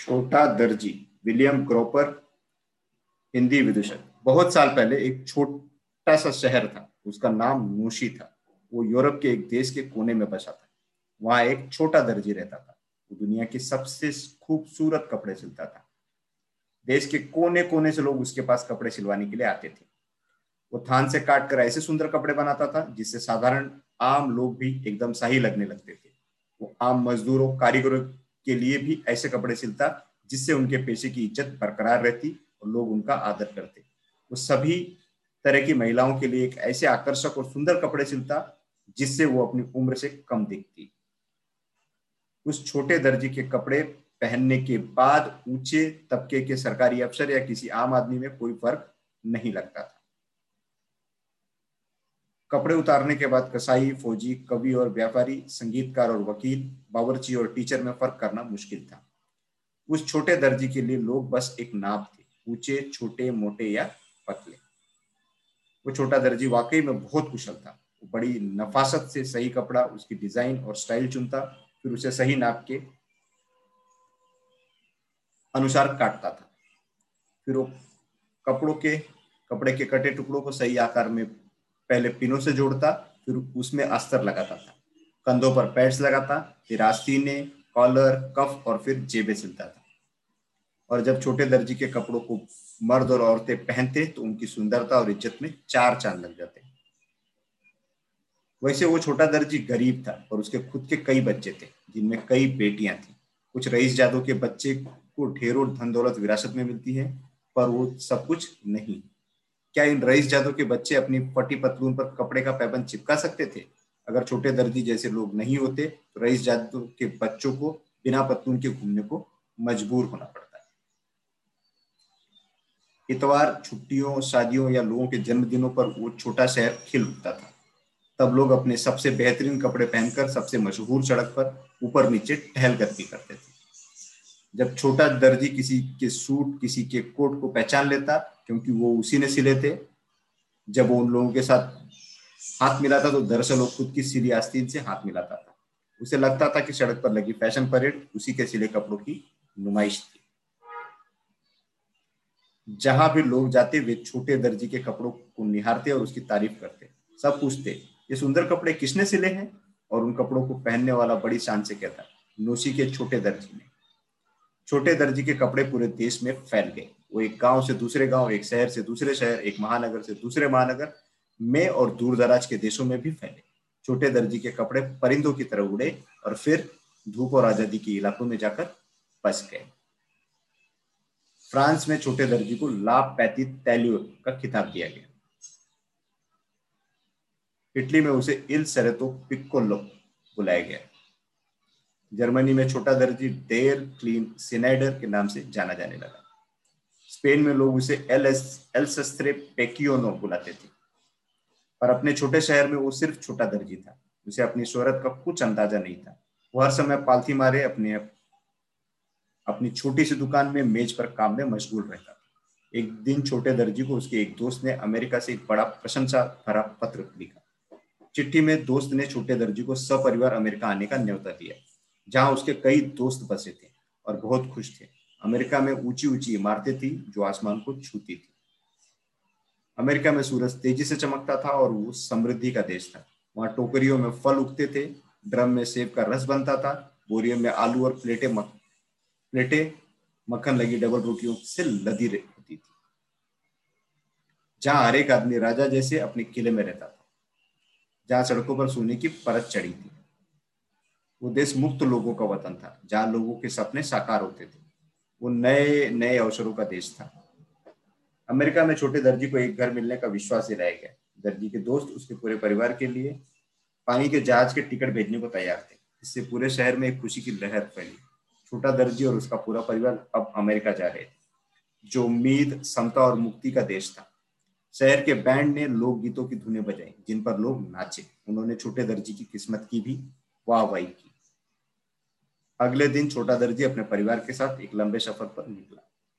छोटा दर्जी विलियम ग्रोपर, हिंदी विदूषक। बहुत साल पहले एक छोटा सा शहर था, उसका नाम नूशी था। वो यूरोप के एक देश के कोने में बसा था। वहां एक छोटा दर्जी रहता था। वो दुनिया की सबसे खूबसूरत कपड़े सिलता था। देश के कोने कोने से लोग उसके पास कपड़े सिलवाने के लिए आते थे। वो थान से काट कर ऐसे सुंदर कपड़े बनाता था जिससे साधारण आम लोग भी एकदम सही लगने लगते थे। वो आम मजदूरों, कारीगरों के लिए भी ऐसे कपड़े सिलता जिससे उनके पेशे की इज्जत बरकरार रहती और लोग उनका आदर करते। वो सभी तरह की महिलाओं के लिए एक ऐसे आकर्षक और सुंदर कपड़े सिलता जिससे वो अपनी उम्र से कम दिखती। उस छोटे दर्जी के कपड़े पहनने के बाद ऊंचे तबके के सरकारी अफसर या किसी आम आदमी में कोई फर्क नहीं लगता था। कपड़े उतारने के बाद कसाई, फौजी, कवि और व्यापारी, संगीतकार और वकील, बावर्ची और टीचर में फर्क करना मुश्किल था। उस छोटे दर्जी के लिए लोग बस एक नाप थे, ऊंचे, छोटे, मोटे या पतले। वो छोटा दर्जी वाकई में बहुत कुशल था। वो बड़ी नफासत से सही कपड़ा, उसकी डिजाइन और स्टाइल चुनता, फिर उसे सही नाप के अनुसार काटता था। फिर वो कपड़ों के कपड़े के कटे टुकड़ों को सही आकार में पहले पिनों से जोड़ता, फिर उसमें अस्तर लगाता था। कंधों पर पैड्स लगाता, फिर आस्तीने, कॉलर, कफ और फिर जेबें सिलता था। और जब छोटे दर्जी के कपड़ों को मर्द और औरतें पहनते तो उनकी सुंदरता और इज्जत में चार चांद लग जाते। वैसे वो छोटा दर्जी गरीब था और उसके खुद के कई बच्चे थे, जिनमें कई बेटियां थी। कुछ रईस जादों के बच्चे को ढेरों धन दौलत विरासत में मिलती है, पर वो सब कुछ नहीं। क्या इन रईस जादों के बच्चे अपनी फटी पतलून पर कपड़े का पैबंद चिपका सकते थे? अगर छोटे दर्जी जैसे लोग नहीं होते तो रईस जादों के बच्चों को बिना पतलून के घूमने को मजबूर होना पड़ता है। इतवार, छुट्टियों, शादियों या लोगों के जन्मदिनों पर वो छोटा शहर खिल उठता था। तब लोग अपने सबसे बेहतरीन कपड़े पहनकर सबसे मशहूर सड़क पर ऊपर नीचे टहलकदमी करते थे। जब छोटा दर्जी किसी के सूट, किसी के कोट को पहचान लेता, क्योंकि वो उसी ने सिले थे, जब वो उन लोगों के साथ हाथ मिलाता तो दरअसल वो खुद की सिली आस्तीन से हाथ मिलाता था। उसे लगता था कि सड़क पर लगी फैशन परेड उसी के सिले कपड़ों की नुमाइश थी। जहां भी लोग जाते वे छोटे दर्जी के कपड़ों को निहारते और उसकी तारीफ करते। सब पूछते, ये सुंदर कपड़े किसने सिले हैं? और उन कपड़ों को पहनने वाला बड़ी शान से कहता, नूशी के छोटे दर्जी ने। छोटे दर्जी के कपड़े पूरे देश में फैल गए। वो एक गांव से दूसरे गांव, एक शहर से दूसरे शहर, एक महानगर से दूसरे महानगर में और दूर दराज के देशों में भी फैले। छोटे दर्जी के कपड़े परिंदों की तरह उड़े और फिर धूप और आजादी के इलाकों में जाकर बस गए। फ्रांस में छोटे दर्जी को ला पैतित तैल्योर का खिताब दिया गया। इटली में उसे इल सेरेतो पिक्कोलो बुलाया गया। जर्मनी में छोटा दर्जी डेर क्लीन सिनाइडर के नाम से जाना जाने लगा। स्पेन में लोग उसे एल सस्त्रे पेकियोनो बुलाते थे। पर अपने छोटे शहर में वो सिर्फ छोटा दर्जी था। उसे अपनी शोहरत का कुछ अंदाजा नहीं था। वो हर समय पालथी मारे अपनी छोटी सी दुकान में मेज पर काम में मशगूल रहता था। एक दिन छोटे दर्जी को उसके एक दोस्त ने अमेरिका से एक बड़ा प्रशंसा भरा पत्र लिखा। चिट्ठी में दोस्त ने छोटे दर्जी को सपरिवार अमेरिका आने का न्योता दिया, जहां उसके कई दोस्त बसे थे और बहुत खुश थे। अमेरिका में ऊंची ऊंची इमारतें थी जो आसमान को छूती थी। अमेरिका में सूरज तेजी से चमकता था और वो समृद्धि का देश था। वहां टोकरियों में फल उगते थे, ड्रम में सेब का रस बनता था, बोरियों में आलू और प्लेटें मक्खन लगी डबल रोटियों से लदी होती थी। जहां हर एक आदमी राजा जैसे अपने किले में रहता था, जहां सड़कों पर सोने की परत चढ़ी थी। वो देश मुक्त लोगों का वतन था, जहां लोगों के सपने साकार होते थे। वो नए नए अवसरों का देश था। अमेरिका में छोटे दर्जी को एक घर मिलने का विश्वास दिलाया गया। दर्जी के दोस्त उसके पूरे परिवार के लिए पानी के जहाज के टिकट भेजने को तैयार थे। इससे पूरे शहर में एक खुशी की लहर फैली। छोटा दर्जी और उसका पूरा परिवार अब अमेरिका जा रहे थे, जो उम्मीद, समता और मुक्ति का देश था। शहर के बैंड ने लोकगीतों की धुनें बजाई, जिन पर लोग नाचे। उन्होंने छोटे दर्जी की किस्मत की भी वाहवाही की। अगले दिन छोटा दर्जी अपने परिवार के साथ एक लंबे सफर पर निकला।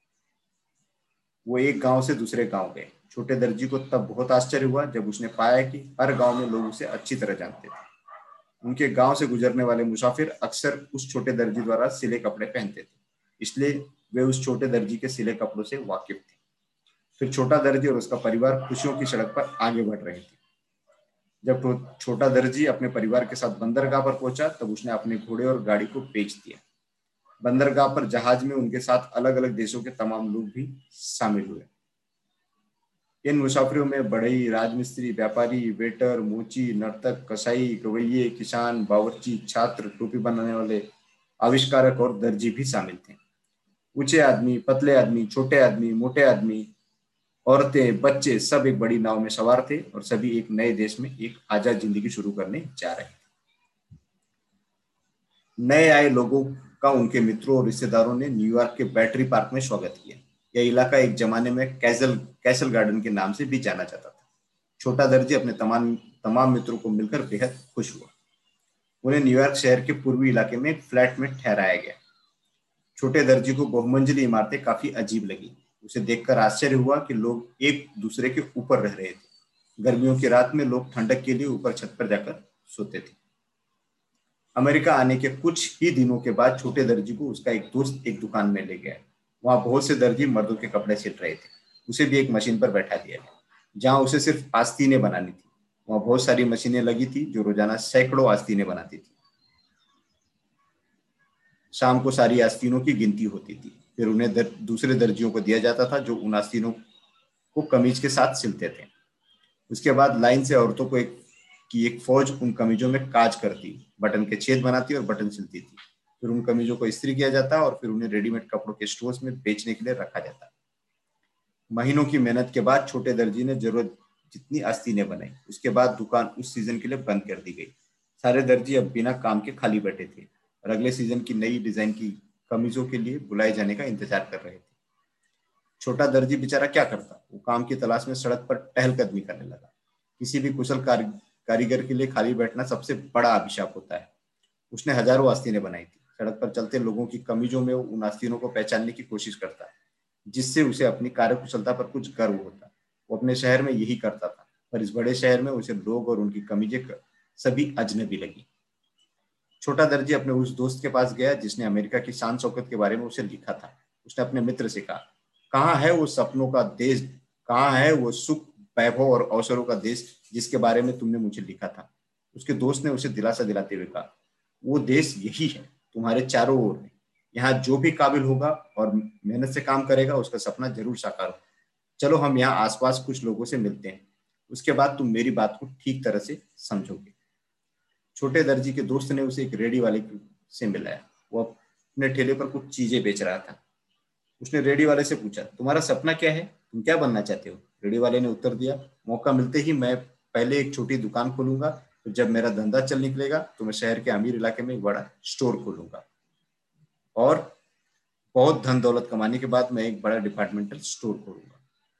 वो एक गांव से दूसरे गांव गए। छोटे दर्जी को तब बहुत आश्चर्य हुआ जब उसने पाया कि हर गांव में लोग उसे अच्छी तरह जानते थे। उनके गांव से गुजरने वाले मुसाफिर अक्सर उस छोटे दर्जी द्वारा सिले कपड़े पहनते थे। इसलिए वे उस छोटे दर्जी के सिले कपड़ों से वाकिफ थे। फिर छोटा दर्जी और उसका परिवार खुशियों की सड़क पर आगे बढ़ रहे थे। जब छोटा दर्जी अपने परिवार के साथ बंदरगाह पर पहुंचा तब उसने अपने घोड़े और गाड़ी को बेच दिया। बंदरगाह पर जहाज में उनके साथ अलग अलग देशों के तमाम लोग भी शामिल हुए। इन मुसाफिरों में बढ़ई, राजमिस्त्री, व्यापारी, वेटर, मोची, नर्तक, कसाई, गवैये, किसान, बावर्ची, छात्र, टोपी बनाने वाले, आविष्कारक और दर्जी भी शामिल थे। ऊंचे आदमी, पतले आदमी, छोटे आदमी, मोटे आदमी, औरतें, बच्चे सब एक बड़ी नाव में सवार थे और सभी एक नए देश में एक आजाद जिंदगी शुरू करने जा रहे थे। नए आए लोगों का उनके मित्रों और रिश्तेदारों ने न्यूयॉर्क के बैटरी पार्क में स्वागत किया। यह इलाका एक जमाने में कैसल गार्डन के नाम से भी जाना जाता था। छोटा दर्जी अपने तमाम मित्रों को मिलकर बेहद खुश हुआ। उन्हें न्यूयॉर्क शहर के पूर्वी इलाके में एक फ्लैट में ठहराया गया। छोटे दर्जी को बहुमंजिली इमारतें काफी अजीब लगी। उसे देखकर आश्चर्य हुआ कि लोग एक दूसरे के ऊपर रह रहे थे। गर्मियों की रात में लोग ठंडक के लिए ऊपर छत पर जाकर सोते थे। अमेरिका आने के कुछ ही दिनों के बाद छोटे दर्जी को उसका एक दोस्त एक दुकान में ले गया। वहां बहुत से दर्जी मर्दों के कपड़े सिल रहे थे। उसे भी एक मशीन पर बैठा दिया गया जहां उसे सिर्फ आस्तीनें बनानी थी। वहां बहुत सारी मशीनें लगी थी जो रोजाना सैकड़ों आस्तीनें बनाती थी। शाम को सारी आस्तीनों की गिनती होती थी। फिर उन्हें दूसरे दर्जियों को दिया जाता था जो उन आस्तीनों को कमीज के साथ सिलते थे। उसके बाद लाइन से औरतों को एक फौज उन कमीजों में काज करती, बटन के छेद बनाती और बटन सिलती थी। फिर उन कमीजों को इस्त्री किया जाता और फिर उन्हें रेडीमेड कपड़ों के स्टोर्स में बेचने के लिए रखा जाता। महीनों की मेहनत के बाद छोटे दर्जी ने जरूरत जितनी आस्तीनें बनाई। उसके बाद दुकान उस सीजन के लिए बंद कर दी गई। सारे दर्जी अब बिना काम के खाली बैठे थे और अगले सीजन की नई डिजाइन की कमीजों के लिए बुलाए जाने का इंतजार कर रहे थे। छोटा दर्जी बेचारा क्या करता, वो काम की तलाश में सड़क पर टहलकदमी करने लगा। किसी भी कुशल कारीगर के लिए खाली बैठना सबसे बड़ा अभिशाप होता है। उसने हजारों आस्तीनें बनाई थी। सड़क पर चलते लोगों की कमीजों में वो उन आस्तीनों को पहचानने की कोशिश करता, जिससे उसे अपनी कार्यकुशलता पर कुछ गर्व होता। वो अपने शहर में यही करता था, पर इस बड़े शहर में उसे लोग और उनकी कमीजें सभी अजनबी लगी। छोटा दर्जी अपने उस दोस्त के पास गया जिसने अमेरिका की शान शौकत के बारे में उसे लिखा था। उसने अपने मित्र से कहा, कहाँ है वो सपनों का देश, कहाँ है वो सुख, वैभव और अवसरों का देश जिसके बारे में तुमने मुझे लिखा था। उसके दोस्त ने उसे दिलासा दिलाते हुए कहा, वो देश यही है, तुम्हारे चारों ओर है। यहाँ जो भी काबिल होगा और मेहनत से काम करेगा उसका सपना जरूर साकार हो। चलो हम यहाँ आसपास कुछ लोगों से मिलते हैं, उसके बाद तुम मेरी बात को ठीक तरह से समझोगे। छोटे दर्जी के दोस्त ने उसे एक रेडी वाले से मिलाया। वो अपने ठेले पर कुछ चीजें बेच रहा था। उसने रेडी वाले से पूछा, तुम्हारा सपना क्या है, तुम क्या बनना चाहते हो? रेडी वाले ने उत्तर दिया, मौका मिलते ही मैं पहले एक छोटी दुकान खोलूंगा, तो जब मेरा धंधा चल निकलेगा तो मैं शहर के अमीर इलाके में एक बड़ा स्टोर खोलूंगा और बहुत धन दौलत कमाने के बाद मैं एक बड़ा डिपार्टमेंटल स्टोर खोलूंगा।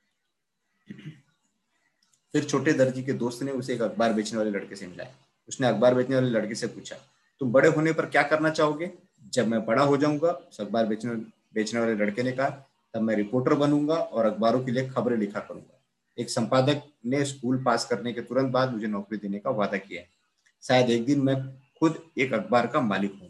फिर छोटे दर्जी के दोस्त ने उसे एक अखबार बेचने वाले लड़के से मिलाया। उसने अखबार बेचने वाले लड़के से पूछा, तुम बड़े होने पर क्या करना चाहोगे? जब मैं बड़ा हो जाऊंगा, उस अखबार बेचने वाले लड़के ने कहा, तब मैं रिपोर्टर बनूंगा और अखबारों के लिए खबरें लिखा करूंगा। एक संपादक ने स्कूल पास करने के तुरंत बाद मुझे नौकरी देने का वादा किया है। शायद एक दिन मैं खुद एक अखबार का मालिक हूँ।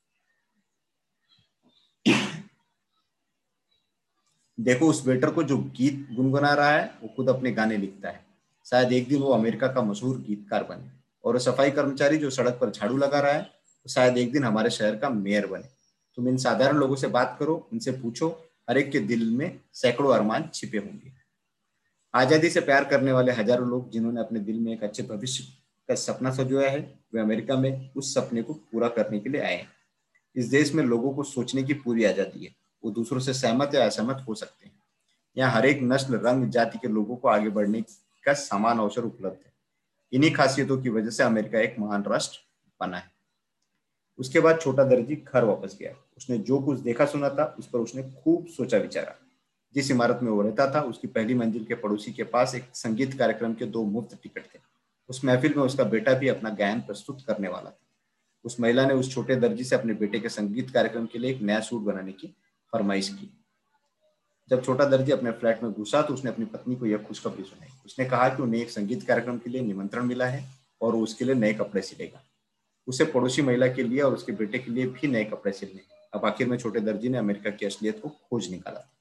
देखो उस वेटर को जो गीत गुनगुना रहा है, वो खुद अपने गाने लिखता है। शायद एक दिन वो अमेरिका का मशहूर गीतकार बने। और वो सफाई कर्मचारी जो सड़क पर झाड़ू लगा रहा है, तो शायद एक दिन हमारे शहर का मेयर बने। तुम इन साधारण लोगों से बात करो, उनसे पूछो, हर एक के दिल में सैकड़ों अरमान छिपे होंगे। आजादी से प्यार करने वाले हजारों लोग जिन्होंने अपने दिल में एक अच्छे भविष्य का सपना सजोया है, वे अमेरिका में उस सपने को पूरा करने के लिए आए हैं। इस देश में लोगों को सोचने की पूरी आजादी है। वो दूसरों से सहमत या असहमत हो सकते हैं। यहाँ हर एक नस्ल, रंग, जाति के लोगों को आगे बढ़ने का समान अवसर उपलब्ध है। इन्हीं खासियतों की वजह से अमेरिका एक महान राष्ट्र बना है। उसके बाद छोटा दर्जी घर वापस गया। उसने जो कुछ देखा सुना था उस पर उसने खूब सोचा विचारा। जिस इमारत में वो रहता था उसकी पहली मंजिल के पड़ोसी के पास एक संगीत कार्यक्रम के 2 मुफ्त टिकट थे। उस महफिल में उसका बेटा भी अपना गायन प्रस्तुत करने वाला था। उस महिला ने उस छोटे दर्जी से अपने बेटे के संगीत कार्यक्रम के लिए एक नया सूट बनाने की फरमाइश की। जब छोटा दर्जी अपने फ्लैट में घुसा तो उसने अपनी पत्नी को यह खुशखबरी सुनाई। उसने कहा कि उन्हें एक संगीत कार्यक्रम के लिए निमंत्रण मिला है और वो उसके लिए नए कपड़े सिलेगा। उसे पड़ोसी महिला के लिए और उसके बेटे के लिए भी नए कपड़े सिलने। अब आखिर में छोटे दर्जी ने अमेरिका की असलियत को खोज निकाला था।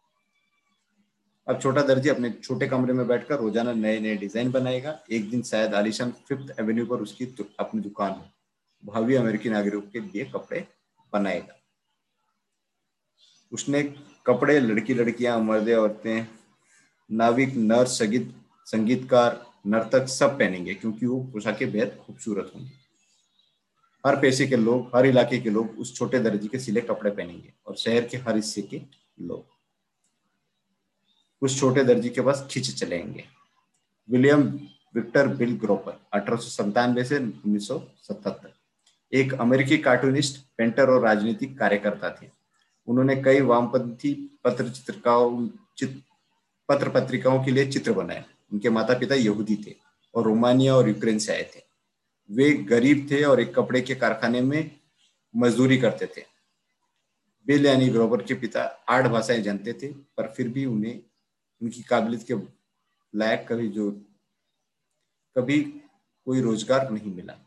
अब छोटा दर्जी अपने छोटे कमरे में बैठकर रोजाना नए नए डिजाइन बनाएगा। एक दिन शायद आलिशान फिफ्थ एवेन्यू पर उसकी अपनी दुकान हो। भावी अमेरिकी नागरिकों के लिए कपड़े बनाएगा। उसने कपड़े लड़की लड़कियां, मर्द औरतें, नाविक, नर्स, संगीतकार, नर्तक सब पहनेंगे, क्योंकि वो पोशाकें बेहद खूबसूरत होंगी। हर पेशे के लोग, हर इलाके के लोग उस छोटे दर्जी के सिले कपड़े पहनेंगे और शहर के हर हिस्से के लोग उस छोटे दर्जी के पास खींच चलेंगे। विलियम विक्टर बिल ग्रोपर 1897 से 1977 एक अमेरिकी कार्टूनिस्ट, पेंटर और राजनीतिक कार्यकर्ता थे। उन्होंने कई वामपंथी पत्र पत्रिकाओं के लिए चित्र बनाए। उनके माता पिता यहूदी थे और रोमानिया और यूक्रेन से आए थे। वे गरीब थे और एक कपड़े के कारखाने में मजदूरी करते थे। बिल यानी ग्रोवर के पिता 8 भाषाएं जानते थे, पर फिर भी उन्हें उनकी काबिलियत के लायक कभी कोई रोजगार नहीं मिला।